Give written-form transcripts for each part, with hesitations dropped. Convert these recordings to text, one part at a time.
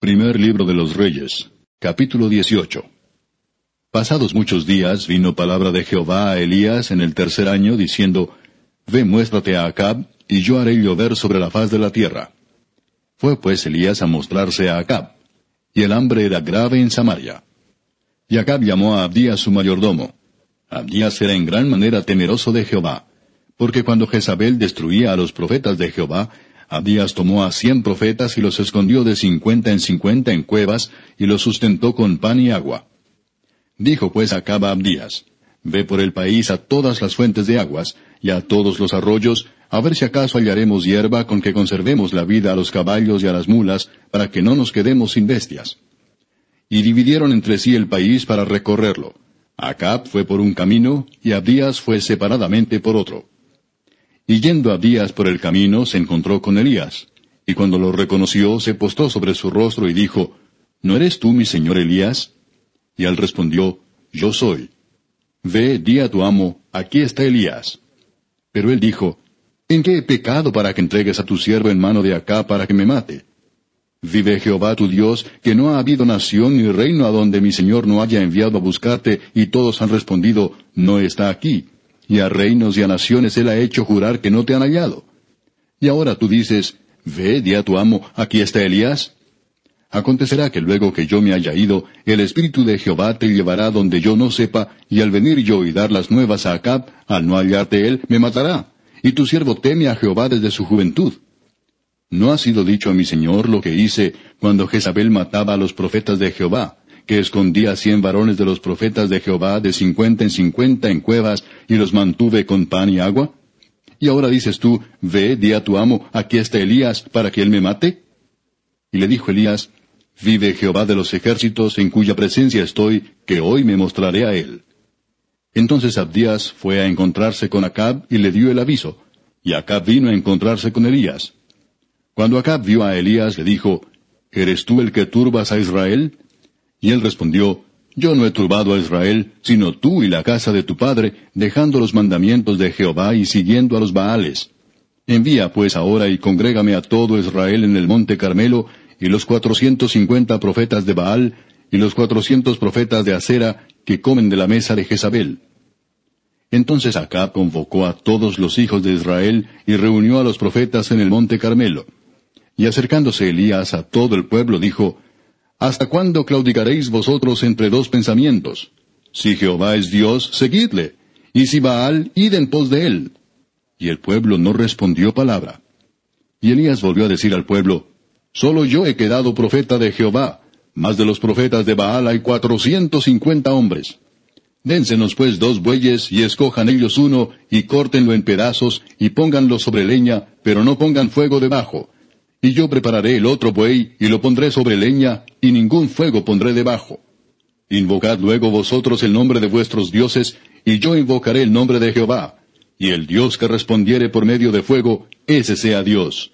Primer libro de los Reyes, capítulo 18. Pasados muchos días vino palabra de Jehová a Elías en el 3er año, diciendo, Ve, muéstrate a Acab, y yo haré llover sobre la faz de la tierra. Fue pues Elías a mostrarse a Acab, y el hambre era grave en Samaria. Y Acab llamó a Abdías su mayordomo. Abdías era en gran manera temeroso de Jehová, porque cuando Jezabel destruía a los profetas de Jehová, Abdías tomó a 100 profetas y los escondió de 50 en 50 en cuevas, y los sustentó con pan y agua. Dijo pues Acab a Abdías, Ve por el país a todas las fuentes de aguas, y a todos los arroyos, a ver si acaso hallaremos hierba con que conservemos la vida a los caballos y a las mulas, para que no nos quedemos sin bestias. Y dividieron entre sí el país para recorrerlo. Acab fue por un camino, y Abdías fue separadamente por otro. Y yendo Abdías por el camino, se encontró con Elías. Y cuando lo reconoció, se postró sobre su rostro y dijo, ¿No eres tú mi señor Elías? Y él respondió, Yo soy. Ve, di a tu amo, aquí está Elías. Pero él dijo, ¿En qué he pecado para que entregues a tu siervo en mano de Acab para que me mate? Vive Jehová tu Dios, que no ha habido nación ni reino a donde mi señor no haya enviado a buscarte, y todos han respondido, No está aquí. Y a reinos y a naciones él ha hecho jurar que no te han hallado. Y ahora tú dices, Ve, di a tu amo, aquí está Elías. Acontecerá que luego que yo me haya ido, el Espíritu de Jehová te llevará donde yo no sepa, y al venir yo y dar las nuevas a Acab, al no hallarte él, me matará. Y tu siervo teme a Jehová desde su juventud. ¿No ha sido dicho a mi señor lo que hice cuando Jezabel mataba a los profetas de Jehová, que escondía 100 varones de los profetas de Jehová de 50 en 50 en cuevas, y los mantuve con pan y agua? Y ahora dices tú, Ve, di a tu amo, aquí está Elías, para que él me mate. Y le dijo Elías, Vive Jehová de los ejércitos, en cuya presencia estoy, que hoy me mostraré a él. Entonces Abdías fue a encontrarse con Acab, y le dio el aviso, y Acab vino a encontrarse con Elías. Cuando Acab vio a Elías, le dijo, ¿Eres tú el que turbas a Israel? Y él respondió, Yo no he turbado a Israel, sino tú y la casa de tu padre, dejando los mandamientos de Jehová y siguiendo a los Baales. Envía pues ahora y congrégame a todo Israel en el monte Carmelo, y los 450 profetas de Baal, y los 400 profetas de Asera, que comen de la mesa de Jezabel. Entonces Acab convocó a todos los hijos de Israel, y reunió a los profetas en el monte Carmelo. Y acercándose Elías a todo el pueblo, dijo, ¿Hasta cuándo claudicaréis vosotros entre dos pensamientos? Si Jehová es Dios, seguidle, y si Baal, id en pos de él. Y el pueblo no respondió palabra. Y Elías volvió a decir al pueblo, Solo yo he quedado profeta de Jehová, mas de los profetas de Baal hay 450 hombres. Dénsenos pues 2 bueyes, y escojan ellos uno, y córtenlo en pedazos, y pónganlo sobre leña, pero no pongan fuego debajo. Y yo prepararé el otro buey, y lo pondré sobre leña, y ningún fuego pondré debajo. Invocad luego vosotros el nombre de vuestros dioses, y yo invocaré el nombre de Jehová. Y el Dios que respondiere por medio de fuego, ese sea Dios.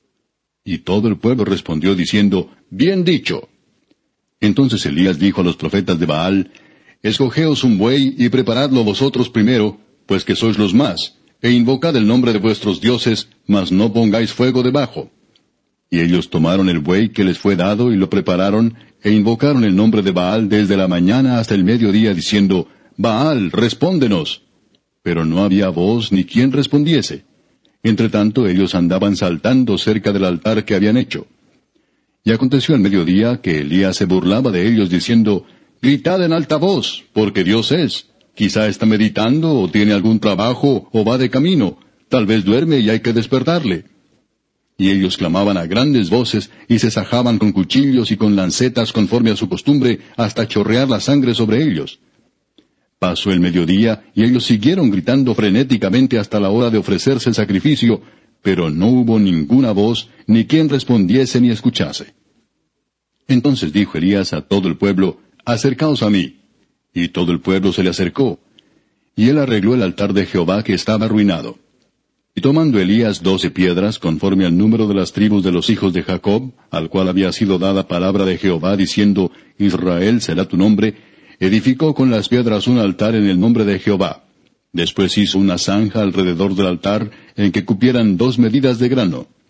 Y todo el pueblo respondió diciendo, Bien dicho. Entonces Elías dijo a los profetas de Baal, Escogeos un buey, y preparadlo vosotros primero, pues que sois los más, e invocad el nombre de vuestros dioses, mas no pongáis fuego debajo. Y ellos tomaron el buey que les fue dado, y lo prepararon, e invocaron el nombre de Baal desde la mañana hasta el mediodía, diciendo, Baal, respóndenos. Pero no había voz ni quien respondiese. Entre tanto ellos andaban saltando cerca del altar que habían hecho. Y aconteció al mediodía que Elías se burlaba de ellos, diciendo, Gritad en alta voz, porque Dios es. Quizá está meditando, o tiene algún trabajo, o va de camino. Tal vez duerme y hay que despertarle. Y ellos clamaban a grandes voces, y se sajaban con cuchillos y con lancetas conforme a su costumbre, hasta chorrear la sangre sobre ellos. Pasó el mediodía, y ellos siguieron gritando frenéticamente hasta la hora de ofrecerse el sacrificio, pero no hubo ninguna voz, ni quien respondiese ni escuchase. Entonces dijo Elías a todo el pueblo, Acercaos a mí. Y todo el pueblo se le acercó. Y él arregló el altar de Jehová que estaba arruinado. Y tomando Elías 12 piedras, conforme al número de las tribus de los hijos de Jacob, al cual había sido dada palabra de Jehová, diciendo, Israel será tu nombre, edificó con las piedras un altar en el nombre de Jehová. Después hizo una zanja alrededor del altar, en que cupieran 2 medidas de grano.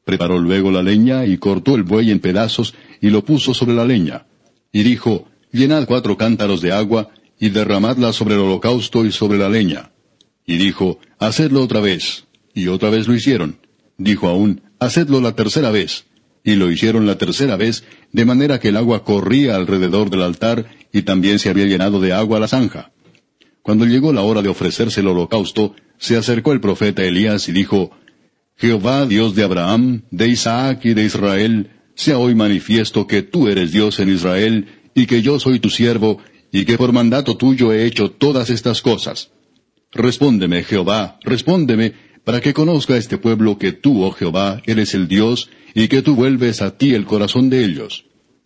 Preparó luego la leña, y cortó el buey en pedazos, y lo puso sobre la leña. Y dijo, llenad 4 cántaros de agua, y derramadla sobre el holocausto y sobre la leña. Y dijo, hacedlo otra vez. Y otra vez lo hicieron. Dijo aún, hacedlo la tercera vez. Y lo hicieron la tercera vez, de manera que el agua corría alrededor del altar, y también se había llenado de agua la zanja. Cuando llegó la hora de ofrecerse el holocausto, se acercó el profeta Elías y dijo, Jehová, Dios de Abraham, de Isaac y de Israel, sea hoy manifiesto que tú eres Dios en Israel, y que yo soy tu siervo, y que por mandato tuyo he hecho todas estas cosas. Respóndeme, Jehová, respóndeme, para que conozca este pueblo que tú, oh Jehová, eres el Dios, y que tú vuelves a ti el corazón de ellos.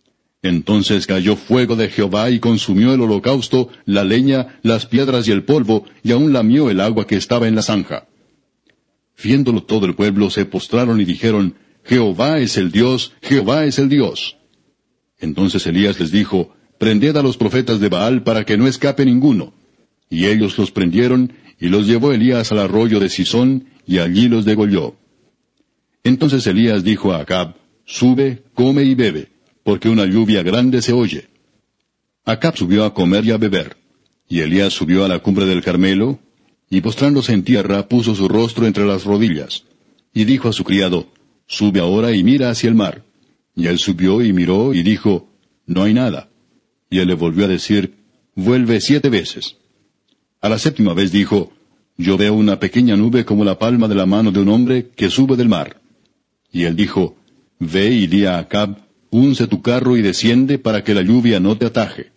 Entonces cayó fuego de Jehová y consumió el holocausto, la leña, las piedras y el polvo, y aun lamió el agua que estaba en la zanja. Viéndolo todo el pueblo se postraron y dijeron, Jehová es el Dios, Jehová es el Dios. Entonces Elías les dijo, prended a los profetas de Baal para que no escape ninguno. Y ellos los prendieron, y los llevó Elías al arroyo de Sisón, y allí los degolló. Entonces Elías dijo a Acab, sube, come y bebe, porque una lluvia grande se oye. Acab subió a comer y a beber. Y Elías subió a la cumbre del Carmelo, y postrándose en tierra puso su rostro entre las rodillas. Y dijo a su criado, sube ahora y mira hacia el mar. Y él subió y miró y dijo, no hay nada. Y él le volvió a decir, vuelve 7 veces. A la 7ª vez dijo, yo veo una pequeña nube como la palma de la mano de un hombre que sube del mar. Y él dijo, ve y di a Acab, unce tu carro y desciende para que la lluvia no te ataje.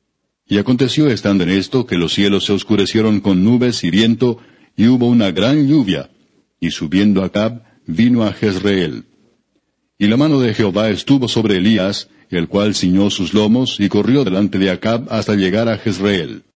Y aconteció estando en esto que los cielos se oscurecieron con nubes y viento, y hubo una gran lluvia, y subiendo Acab, vino a Jezreel. Y la mano de Jehová estuvo sobre Elías, el cual ciñó sus lomos, y corrió delante de Acab hasta llegar a Jezreel.